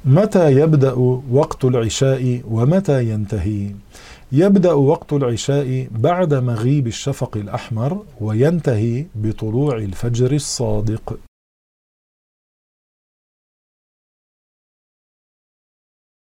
متى يبدأ وقت العشاء ومتى ينتهي؟ يبدأ وقت العشاء بعد مغيب الشفق الأحمر وينتهي بطلوع الفجر الصادق.